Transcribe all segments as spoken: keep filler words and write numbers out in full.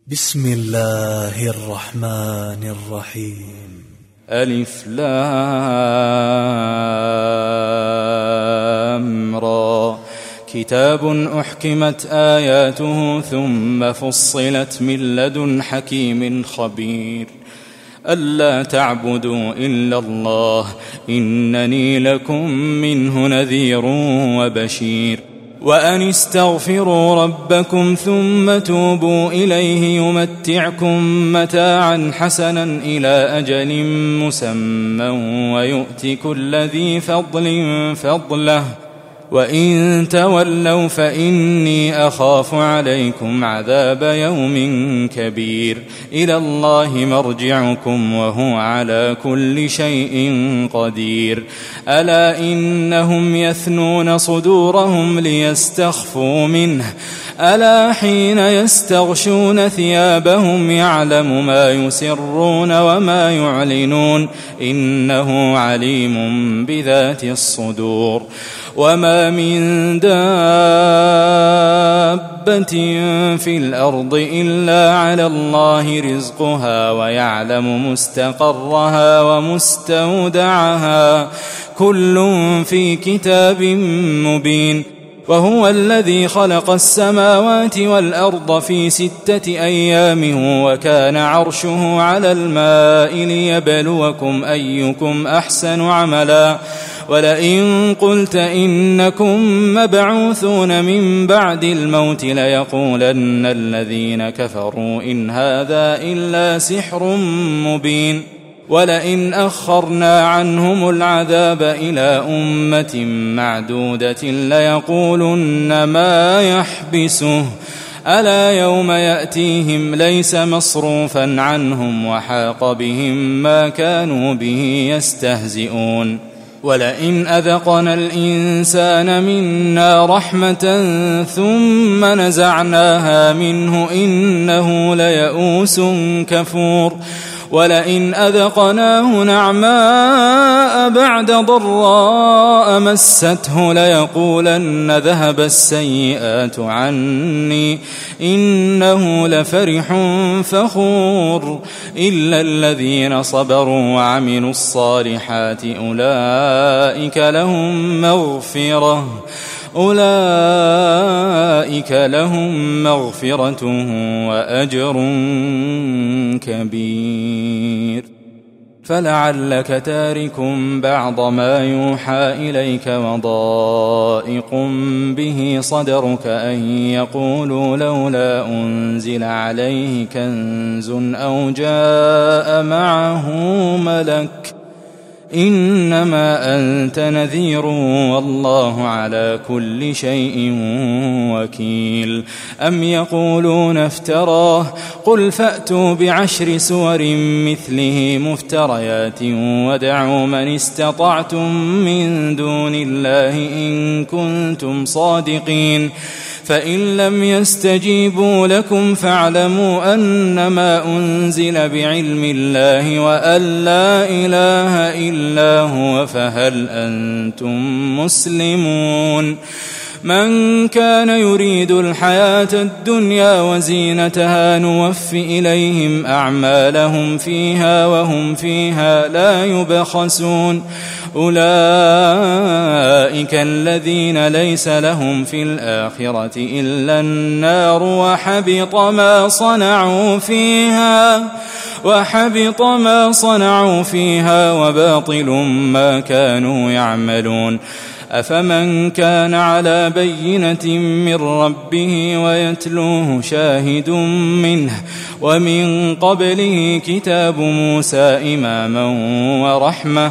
بسم الله الرحمن الرحيم. ألف لام را. كتاب أحكمت آياته ثم فصلت من لدن حكيم خبير ألا تعبدوا إلا الله إنني لكم منه نذير وبشير وأن استغفروا ربكم ثم توبوا إليه يمتعكم متاعا حسنا إلى أجل مسمى ويؤت كل ذي فضل فضله وإن تولوا فإني أخاف عليكم عذاب يوم كبير إلى الله مرجعكم وهو على كل شيء قدير ألا إنهم يثنون صدورهم ليستخفوا منه ألا حين يستغشون ثيابهم يعلم ما يسرون وما يعلنون إنه عليم بذات الصدور وما من دابة في الأرض إلا على الله رزقها ويعلم مستقرها ومستودعها كل في كتاب مبين وهو الذي خلق السماوات والأرض في ستة أيام وكان عرشه على الماء ليبلوكم أيكم أحسن عملا ولئن قلت إنكم مبعوثون من بعد الموت ليقولن الذين كفروا إن هذا إلا سحر مبين ولئن أخرنا عنهم العذاب إلى أمة معدودة ليقولن ما يحبسه ألا يوم يأتيهم ليس مصروفا عنهم وحاق بهم ما كانوا به يستهزئون ولئن أذقنا الإنسان منا رحمة ثم نزعناها منه إنه ليئوس كفور ولئن أذقناه نعماء بعد ضراء مسته ليقولن ذهب السيئات عني إنه لفرح فخور إلا الذين صبروا وعملوا الصالحات أولئك لهم مغفرة أولئك لهم مغفرة وأجر كبير فلعلك تارك بعض ما يوحى إليك وضائق به صدرك أن يقولوا لولا أنزل عليه كنز أو جاء معه ملك إنما أنت نذير والله على كل شيء وكيل أم يقولون افتراه قل فأتوا بعشر سور مثله مفتريات ودعوا من استطعتم من دون الله إن كنتم صادقين فإن لم يستجيبوا لكم فاعلموا أنما أنزل بعلم الله وأن لا إله إلا هو فهل أنتم مسلمون من كان يريد الحياة الدنيا وزينتها نوف إليهم أعمالهم فيها وهم فيها لا يبخسون أولئك الذين ليس لهم في الآخرة إلا النار وحبط ما صنعوا فيها وحبط ما صنعوا فيها وباطل ما كانوا يعملون أفمن كان على بينة من ربه ويتلوه شاهد منه ومن قبله كتاب موسى إماما ورحمة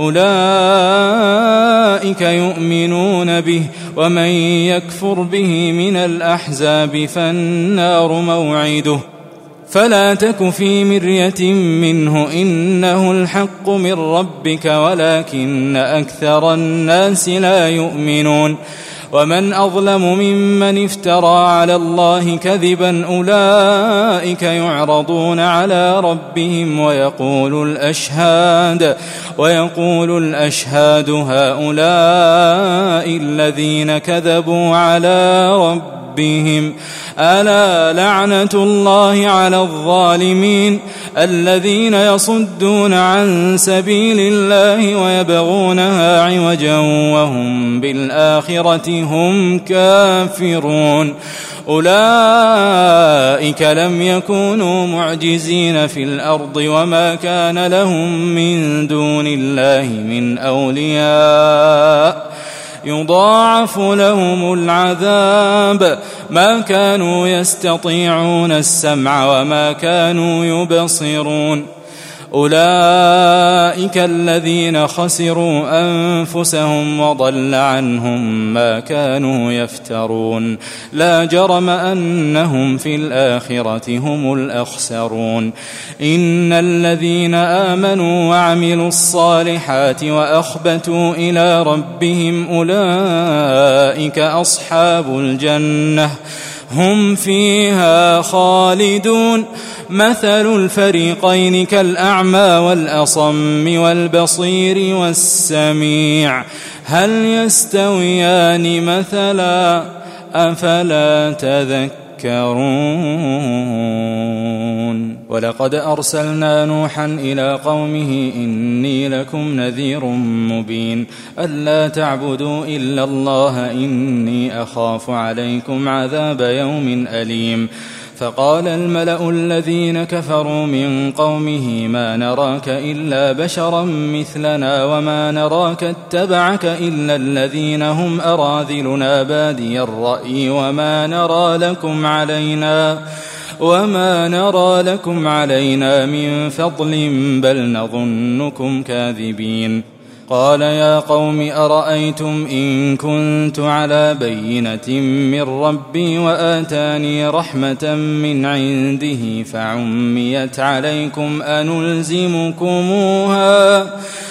أولئك يؤمنون به ومن يكفر به من الأحزاب فالنار موعده فلا تك في مرية منه إنه الحق من ربك ولكن أكثر الناس لا يؤمنون ومن أظلم ممن افترى على الله كذبا أولئك يعرضون على ربهم ويقول الأشهاد ويقول الأشهاد هؤلاء الذين كذبوا على ربهم ربهم ألا لعنة الله على الظالمين الذين يصدون عن سبيل الله ويبغونها عوجا وهم بالآخرة هم كافرون أولئك لم يكونوا معجزين في الأرض وما كان لهم من دون الله من أولياء يضاعف لهم العذاب ما كانوا يستطيعون السمع وما كانوا يبصرون أولئك الذين خسروا أنفسهم وضل عنهم ما كانوا يفترون لا جرم أنهم في الآخرة هم الأخسرون إن الذين آمنوا وعملوا الصالحات وأخبتوا إلى ربهم أولئك أصحاب الجنة هم فيها خالدون مثل الفريقين كالأعمى والأصم والبصير والسميع هل يستويان مثلا أفلا تذكرون ولقد أرسلنا نوحا إلى قومه إني لكم نذير مبين ألا تعبدوا إلا الله إني أخاف عليكم عذاب يوم أليم فقال الملأ الذين كفروا من قومه ما نراك إلا بشرا مثلنا وما نراك اتبعك إلا الذين هم أراذلنا بادي الرأي وما نرى لكم علينا وما نرى لكم علينا من فضل بل نظنكم كاذبين قال يا قوم أرأيتم إن كنت على بينة من ربي وآتاني رحمة من عنده فعميت عليكم أنلزمكموها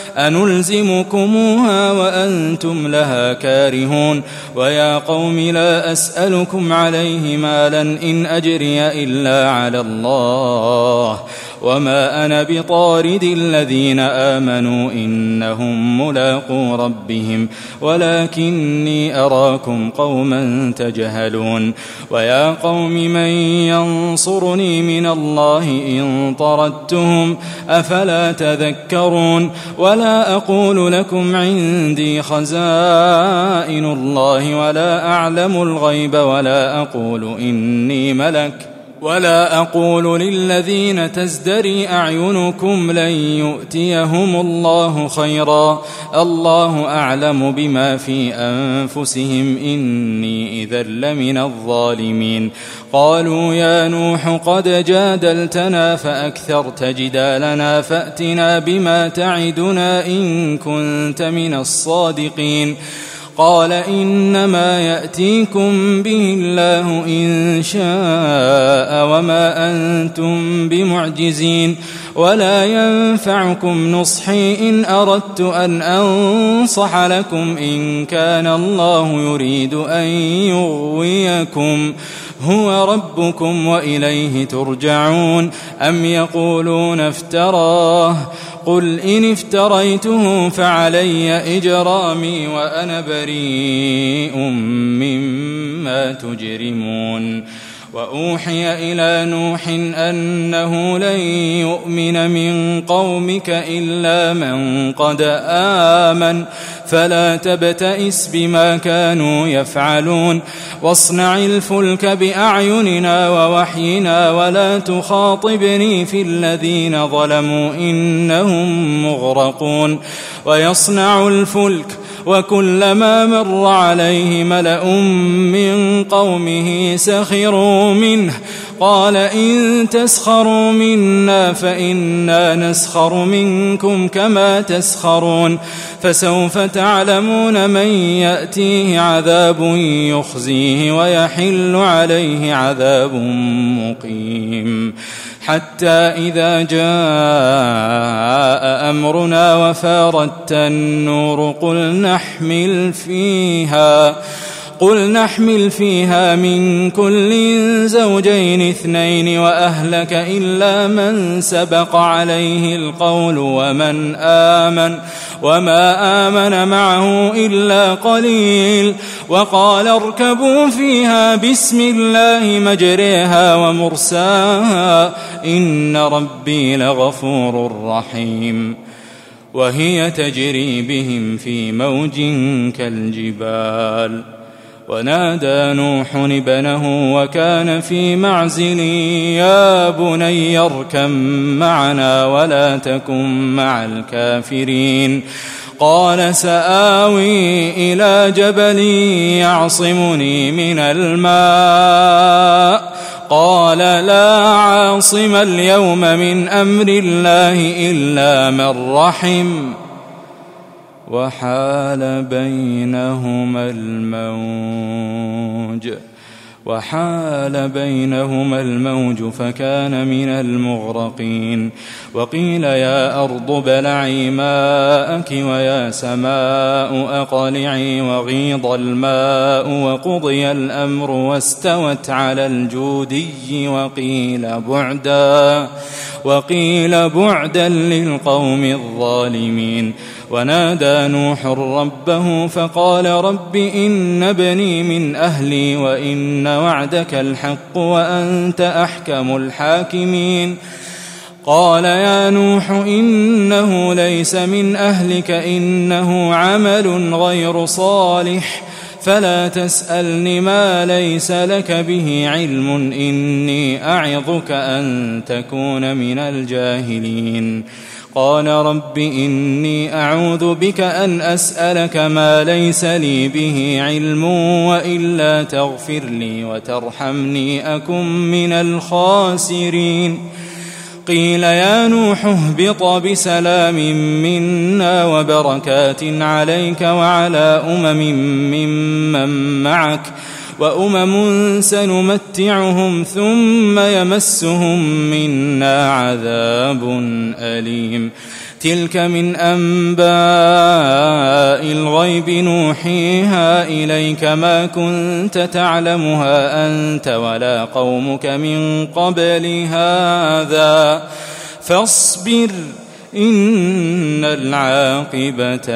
أنلزمكموها وأنتم لها كارهون ويا قوم لا أسألكم عليه مالا إن أجري إلا على الله وما أنا بطارد الذين آمنوا إنهم ملاقو ربهم ولكني أراكم قوما تجهلون ويا قوم من ينصرني من الله إن طردتهم أفلا تذكرون ولا أقول لكم عندي خزائن الله ولا أعلم الغيب ولا أقول إني ملك ولا أقول للذين تزدري أعينكم لن يؤتيهم الله خيرا الله أعلم بما في أنفسهم إني إذا لمن الظالمين قالوا يا نوح قد جادلتنا فأكثرت جدالنا فأتنا بما تعدنا إن كنت من الصادقين قال إنما يأتيكم به الله إن شاء وما أنتم بمعجزين ولا ينفعكم نصحي إن أردت أن أنصح لكم إن كان الله يريد أن يغويكم هو ربكم وإليه ترجعون أم يقولون افتراه قل إن افتريته فعلي إجرامي وأنا بريء مما تجرمون وأوحي إلى نوح أنه لن يؤمن من قومك إلا من قد آمن فلا تبتئس بما كانوا يفعلون واصنع الفلك بأعيننا ووحينا ولا تخاطبني في الذين ظلموا إنهم مغرقون ويصنع الفلك وكلما مر عليه ملأ من قومه سخروا منه قال إن تسخروا منا فإنا نسخر منكم كما تسخرون فسوف تعلمون من يأتيه عذاب يخزيه ويحل عليه عذاب مقيم حتى إذا جاء أمرنا وفارت النور قل نحمل فيها قل نحمل فيها من كل زوجين اثنين وأهلك إلا من سبق عليه القول ومن آمن وما آمن معه إلا قليل وقال اركبوا فيها بسم الله مجريها ومرساها إن ربي لغفور رحيم وهي تجري بهم في موج كالجبال ونادى نوح ابنه وكان في معزل يا بني اركب معنا ولا تكن مع الكافرين قال سآوي إلى جبل يعصمني من الماء قال لا عاصم اليوم من أمر الله إلا من رحم وحال بينهما الموج وحال بينهما الموج فكان من المغرقين وقيل يا أرض ابلعي ماءك ويا سماء أقلعي وغيض الماء وقضي الأمر واستوت على الجودي وقيل بعدا وقيل بعدا للقوم الظالمين ونادى نوح ربه فقال رب إن ابني من أهلي وإن وعدك الحق وأنت أحكم الحاكمين قال يا نوح إنه ليس من أهلك إنه عمل غير صالح فلا تسألني ما ليس لك به علم إني أعظك أن تكون من الجاهلين قال رب إني أعوذ بك أن أسألك ما ليس لي به علم وإلا تغفر لي وترحمني أكن من الخاسرين قيل يا نوح اهبط بسلام منا وبركات عليك وعلى أمم ممن معك وأمم سنمتعهم ثم يمسهم منا عذاب أليم تلك من أنباء الغيب نوحيها إليك ما كنت تعلمها أنت ولا قومك من قبل هذا فاصبر إن العاقبة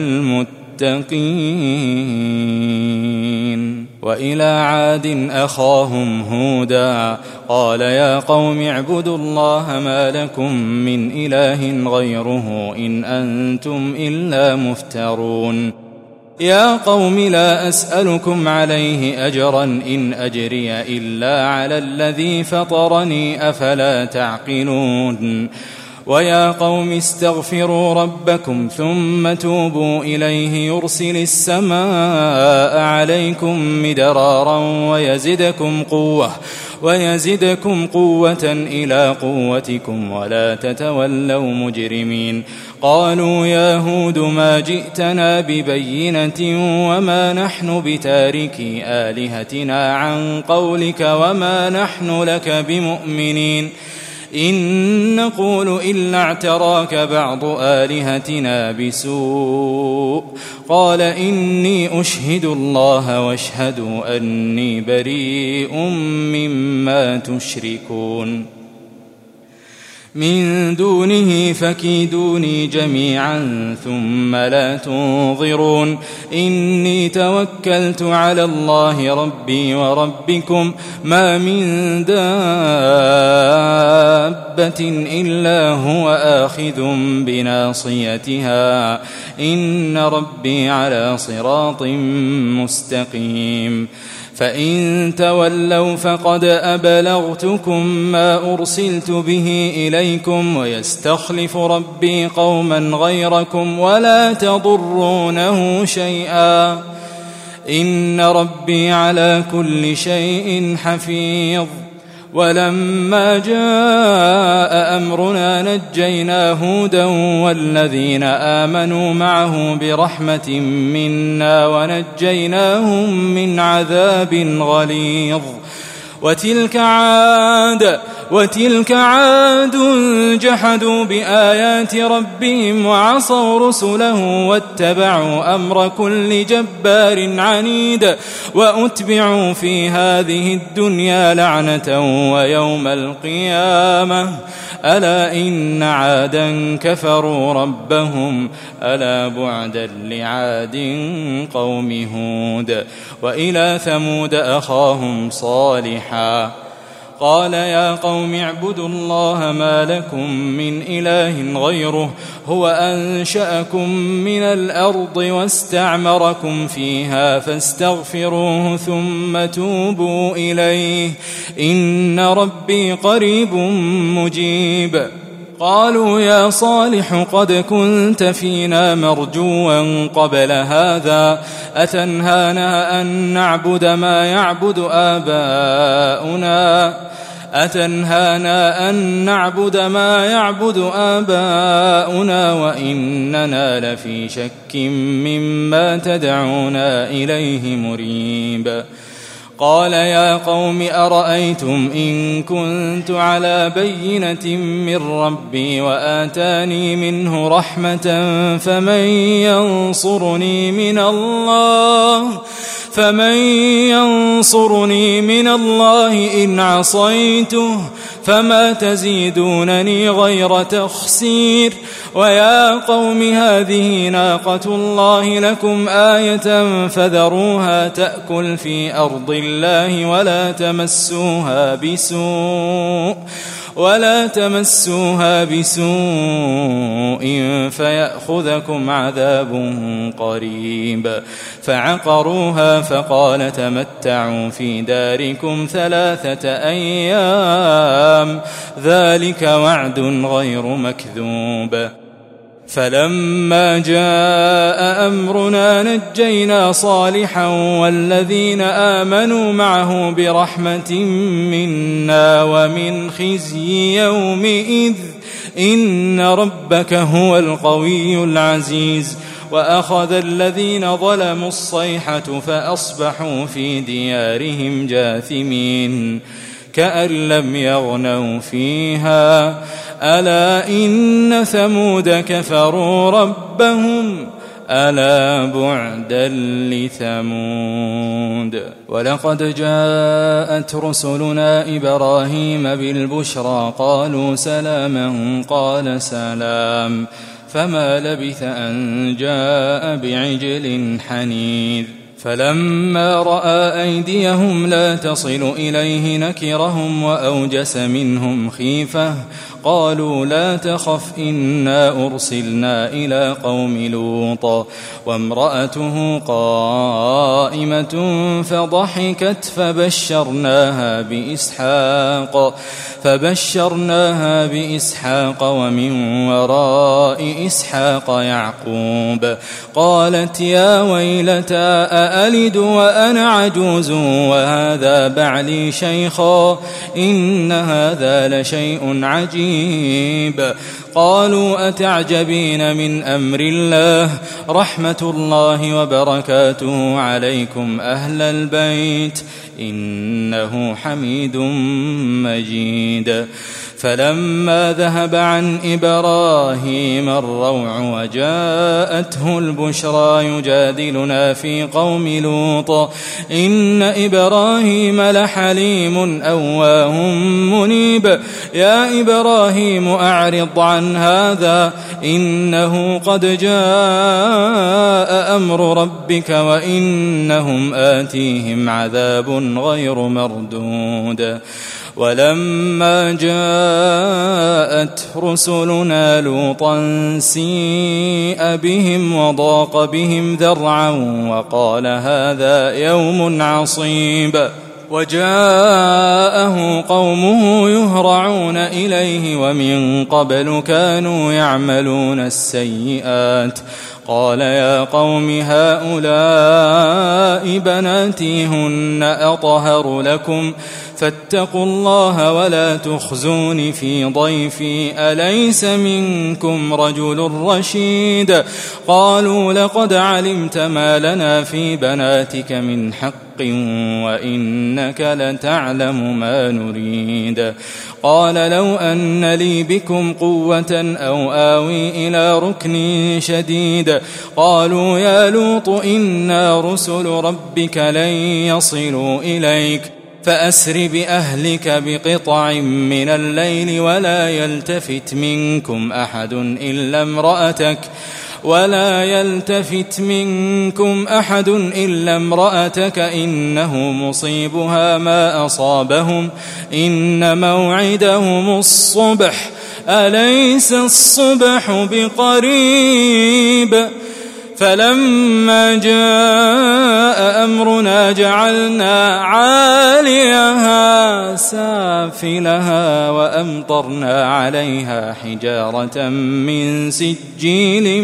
للمتقين وإلى عاد أخاهم هودا قال يا قوم اعبدوا الله ما لكم من إله غيره إن أنتم إلا مفترون يا قوم لا أسألكم عليه أجرا إن أجري إلا على الذي فطرني أفلا تعقلون ويا قوم استغفروا ربكم ثم توبوا إليه يرسل السماء عليكم مدرارا ويزدكم قوة ويزدكم قوة إلى قوتكم ولا تتولوا مجرمين قالوا يا هود ما جئتنا ببينة وما نحن بتاركي آلهتنا عن قولك وما نحن لك بمؤمنين إن نقول إلا اعتراك بعض آلهتنا بسوء قال إني أشهد الله واشهدوا أني بريء مما تشركون من دونه فكيدوني جميعا ثم لا تنظرون إني توكلت على الله ربي وربكم ما من دابة إلا هو آخذ بناصيتها إن ربي على صراط مستقيم فإن تولوا فقد أبلغتكم ما أرسلت به إليكم ويستخلف ربي قوما غيركم ولا تضرونه شيئا إن ربي على كل شيء حفيظ ولما جاء أمرنا نجينا هودا والذين آمنوا معه برحمة منا ونجيناهم من عذاب غليظ وتلك عاد وتلك عاد جحدوا بآيات ربهم وعصوا رسله واتبعوا أمر كل جبار عنيد وأتبعوا في هذه الدنيا لعنة ويوم القيامة ألا إن عادا كفروا ربهم ألا بعدا لعاد قوم هود. وإلى ثمود أخاهم صالحا قال يا قوم اعبدوا الله ما لكم من إله غيره هو أنشأكم من الأرض واستعمركم فيها فاستغفروه ثم توبوا إليه إن ربي قريب مجيب. قالوا يا صالح قد كنت فينا مرجوا قبل هذا أتنهانا أن نعبد ما يعبد آباؤنا أتنهانا أن نعبد ما يعبد آباؤنا وإننا لفي شك مما تدعونا إليه مريب. قال يا قوم أرأيتم إن كنت على بينة من ربي وآتاني منه رحمة فمن ينصرني من الله فمن ينصرني من الله إن عصيته فما تزيدونني غير تخسير. ويا قوم هذه ناقة الله لكم آية فذروها تأكل في أرض الله ولا تمسوها بسوء ولا تمسوها بسوء فيأخذكم عذاب قريب. فعقروها فقال تمتعوا في داركم ثلاثة أيام ذلك وعد غير مكذوب. فلما جاء أمرنا نجينا صالحا والذين آمنوا معه برحمة منا ومن خزي يومئذ إن ربك هو القوي العزيز. وأخذ الذين ظلموا الصيحة فأصبحوا في ديارهم جاثمين كأن لم يغنوا فيها ألا إن ثمود كفروا ربهم ألا بعدا لثمود. ولقد جاءت رسلنا إبراهيم بالبشرى قالوا سلاما قال سلام فما لبث أن جاء بعجل حنيذ. فلما رأى أيديهم لا تصل إليه نكرهم وأوجس منهم خيفة قالوا لا تخف إنا أرسلنا إلى قوم لوط وامرأته قائمة فضحكت فبشرناها بإسحاق فبشرناها بإسحاق ومن وراء إسحاق يعقوب. قالت يا ويلتى أألد وأنا عجوز وهذا بعلي شيخا إن هذا لشيء عجيب. قالوا أتعجبين من أمر الله رحمة الله وبركاته عليكم أهل البيت إنه حميد مجيد. فلما ذهب عن إبراهيم الروع وجاءته البشرى يجادلنا في قوم لوط إن إبراهيم لحليم أواه منيب. يا إبراهيم أعرض عن هذا إنه قد جاء أمر ربك وإنهم آتيهم عذاب غير مردود. ولما جاءت رسلنا لوطا سيء بهم وضاق بهم ذرعا وقال هذا يوم عصيب. وجاءه قومه يهرعون إليه ومن قبل كانوا يعملون السيئات. قال يا قوم هؤلاء بناتي هن أطهر لكم فاتقوا الله ولا تخزون في ضيفي أليس منكم رجل رشيد. قالوا لقد علمت ما لنا في بناتك من حق بحق وإنك لتعلم ما نريد. قال لو أن لي بكم قوة أو آوي إلى ركن شديد. قالوا يا لوط إنا رسل ربك لن يصلوا إليك فأسر بأهلك بقطع من الليل ولا يلتفت منكم أحد إلا امرأتك ولا يلتفت منكم أحد إلا امرأتك إنه مصيبها ما أصابهم إن موعدهم الصبح أليس الصبح بقريب. فلما جاء أمرنا جعلنا عاليها سافلها وأمطرنا عليها حجارة من سجيل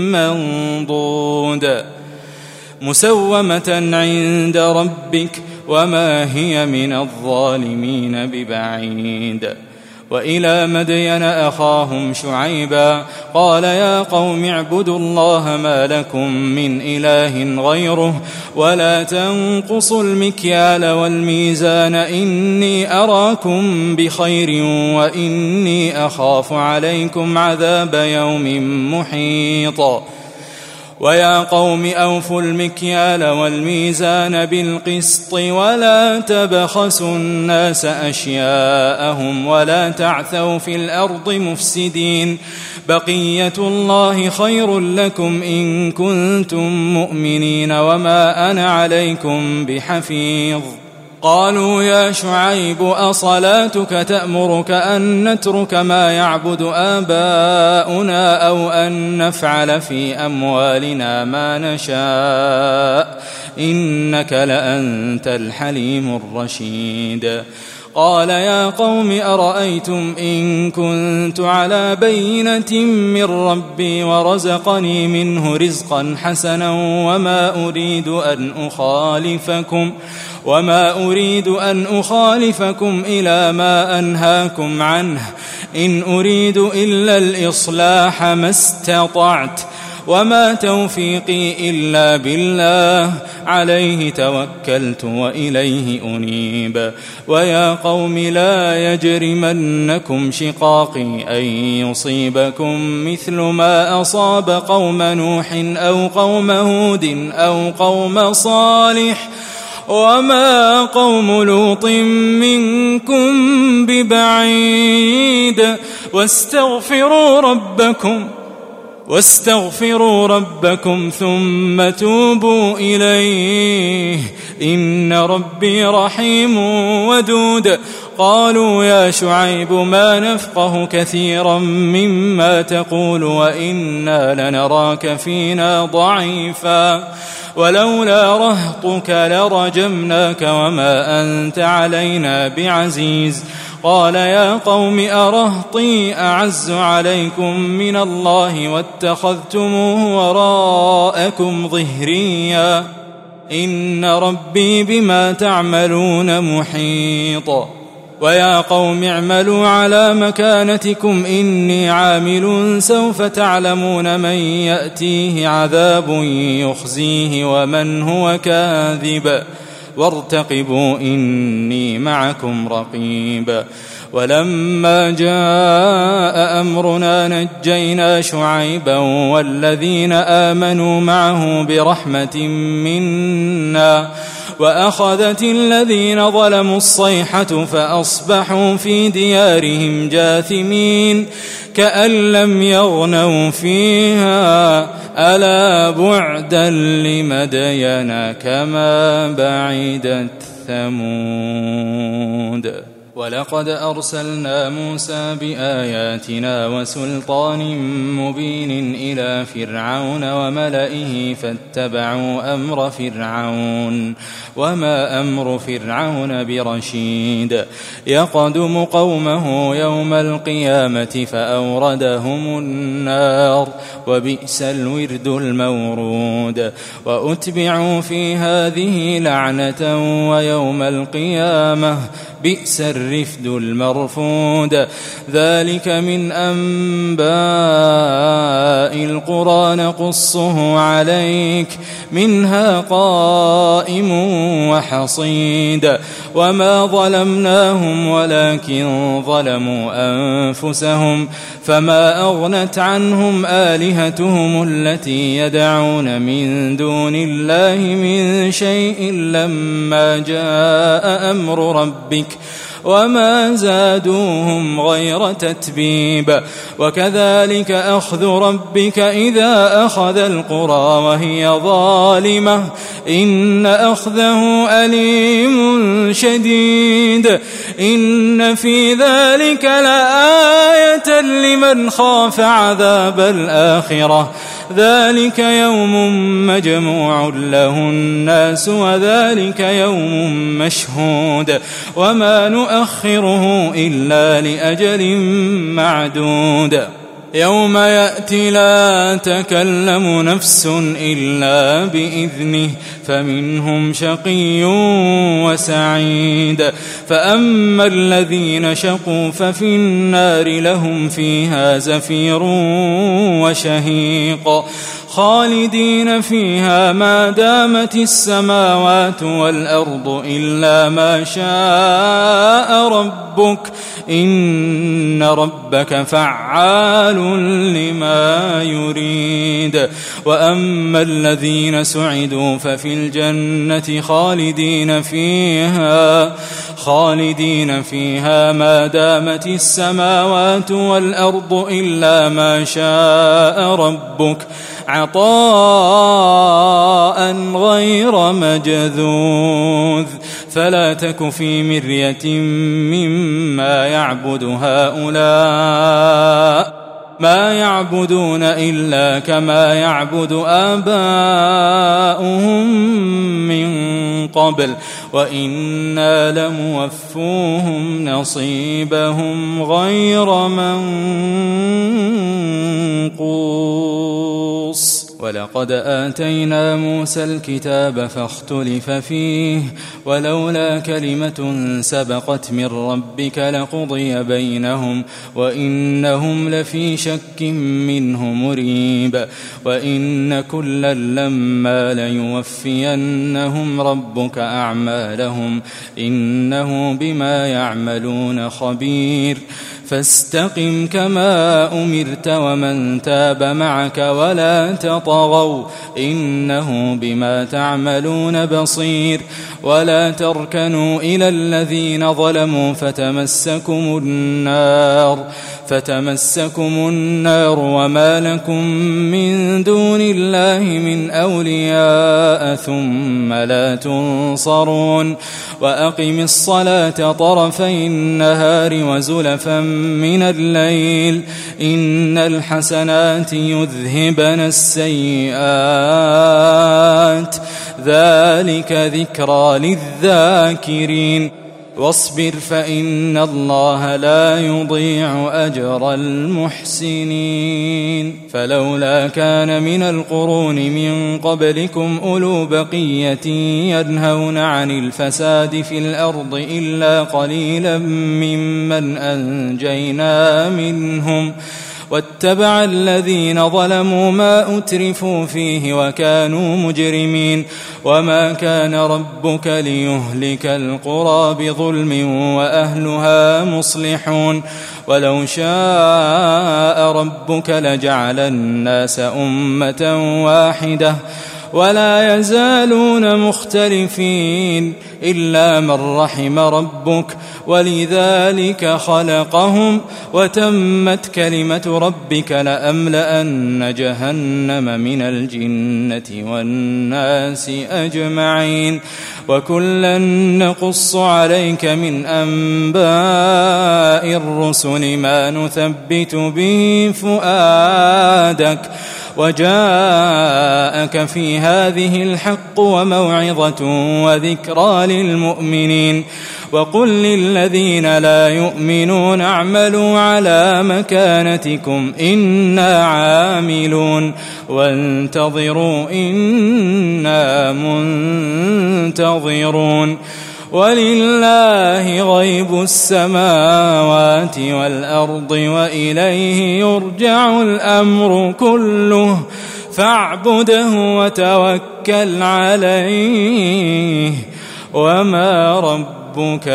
منضود مسومة عند ربك وما هي من الظالمين ببعيد. وإلى مدين أخاهم شعيبا قال يا قوم اعبدوا الله ما لكم من إله غيره ولا تنقصوا المكيال والميزان إني أراكم بخير وإني أخاف عليكم عذاب يوم محيط. ويا قوم أوفوا المكيال والميزان بالقسط ولا تبخسوا الناس أشياءهم ولا تعثوا في الأرض مفسدين بقية الله خير لكم إن كنتم مؤمنين وما أنا عليكم بحفيظ. قالوا يا شعيب أصلاتك تأمرك أن نترك ما يعبد آباؤنا أو أن نفعل في أموالنا ما نشاء إنك لأنت الحليم الرشيد. قال يا قوم أرأيتم إن كنت على بينة من ربي ورزقني منه رزقا حسنا وما أريد أن أخالفكم وما أريد أن أخالفكم إلى ما أنهاكم عنه إن أريد إلا الإصلاح ما استطعت وما توفيقي إلا بالله عليه توكلت وإليه أنيب. ويا قوم لا يجرمنكم شقاقي أن يصيبكم مثل ما أصاب قوم نوح أو قوم هود أو قوم صالح وما قوم لوط منكم ببعيد. واستغفروا ربكم واستغفروا ربكم ثم توبوا إليه إن ربي رحيم ودود. قالوا يا شعيب ما نفقه كثيرا مما تقول وإنا لنراك فينا ضعيفا ولولا رهطك لرجمناك وما أنت علينا بعزيز. قال يا قوم أرهطي أعز عليكم من الله واتخذتموه وراءكم ظهريا إن ربي بما تعملون محيط. ويا قوم اعملوا على مكانتكم إني عامل سوف تعلمون من يأتيه عذاب يخزيه ومن هو كاذب وارتقبوا إني معكم رقيب. ولما جاء أمرنا نجينا شعيبا والذين آمنوا معه برحمة منا وأخذت الذين ظلموا الصيحة فأصبحوا في ديارهم جاثمين كأن لم يغنوا فيها ألا بعدا لمدين كما بعدت ثمود. ولقد أرسلنا موسى بآياتنا وسلطان مبين إلى فرعون وملئه فاتبعوا أمر فرعون وما أمر فرعون برشيد. يقدم قومه يوم القيامة فأوردهم النار وبئس الورد المورود. وأتبعوا في هذه لعنة ويوم القيامة بئس الرفد المرفود ذلك من أنباء القرى نقصه عليك منها قائم وحصيد وما ظلمناهم ولكن ظلموا أنفسهم فما أغنت عنهم آلهتهم التي يدعون من دون الله من شيء لما جاء أمر ربك وما زادوهم غير تتبيب وكذلك أخذ ربك إذا أخذ القرى وهي ظالمة إن أخذه أليم شديد إن في ذلك لآية لمن خاف عذاب الآخرة ذلك يوم مجموع له الناس وذلك يوم مشهود وما نؤخره إلا لأجل معدود يوم يأتي لا تكلم نفس إلا بإذنه فمنهم شقي وسعيد فأما الذين شقوا ففي النار لهم فيها زفير وشهيق خالدين فيها ما دامت السماوات والأرض إلا ما شاء ربك إن ربك فعال لما يريد وأما الذين سعدوا ففي الجنة خالدين فيها خالدين فيها ما دامت السماوات والأرض إلا ما شاء ربك عطاء غير مجذوذ فلا تك في مرية مما يعبد هؤلاء ما يعبدون إلا كما يعبد آباؤهم من قبل وإنا لموفوهم نصيبهم غير منقوص ولقد آتينا موسى الكتاب فاختلف فيه ولولا كلمة سبقت من ربك لقضي بينهم وإنهم لفي شك منه مريب وإن كلا لما ليوفينهم ربك أعمالهم إنه بما يعملون خبير فاستقم كما أمرت ومن تاب معك ولا تطغوا إنه بما تعملون بصير ولا تركنوا إلى الذين ظلموا فتمسكم النار فتمسكم النار وما لكم من دون الله من أولياء ثم لا تنصرون وأقم الصلاة طرفي النهار وزلفا من الليل إن الحسنات يذهبن السيئات ذلك ذكرى للذاكرين واصبر فإن الله لا يضيع أجر المحسنين فلولا كان من القرون من قبلكم أولو بقية ينهون عن الفساد في الأرض إلا قليلا ممن أنجينا منهم واتبع الذين ظلموا ما أترفوا فيه وكانوا مجرمين وما كان ربك ليهلك القرى بظلم وأهلها مصلحون ولو شاء ربك لجعل الناس أمة واحدة ولا يزالون مختلفين إلا من رحم ربك ولذلك خلقهم وتمت كلمة ربك لأملأن جهنم من الجنة والناس أجمعين وكلا نقص عليك من أنباء الرسل ما نثبت به فؤادك وجاءك في هذه الحق وموعظة وذكرى للمؤمنين وقل للذين لا يؤمنون اعملوا على مكانتكم إنا عاملون وانتظروا إنا منتظرون ولله غيب السماوات والأرض وإليه يرجع الأمر كله فاعبده وتوكل عليه وما ربك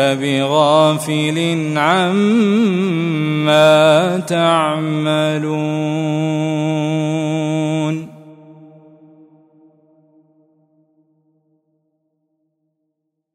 بغافل عما تعملون.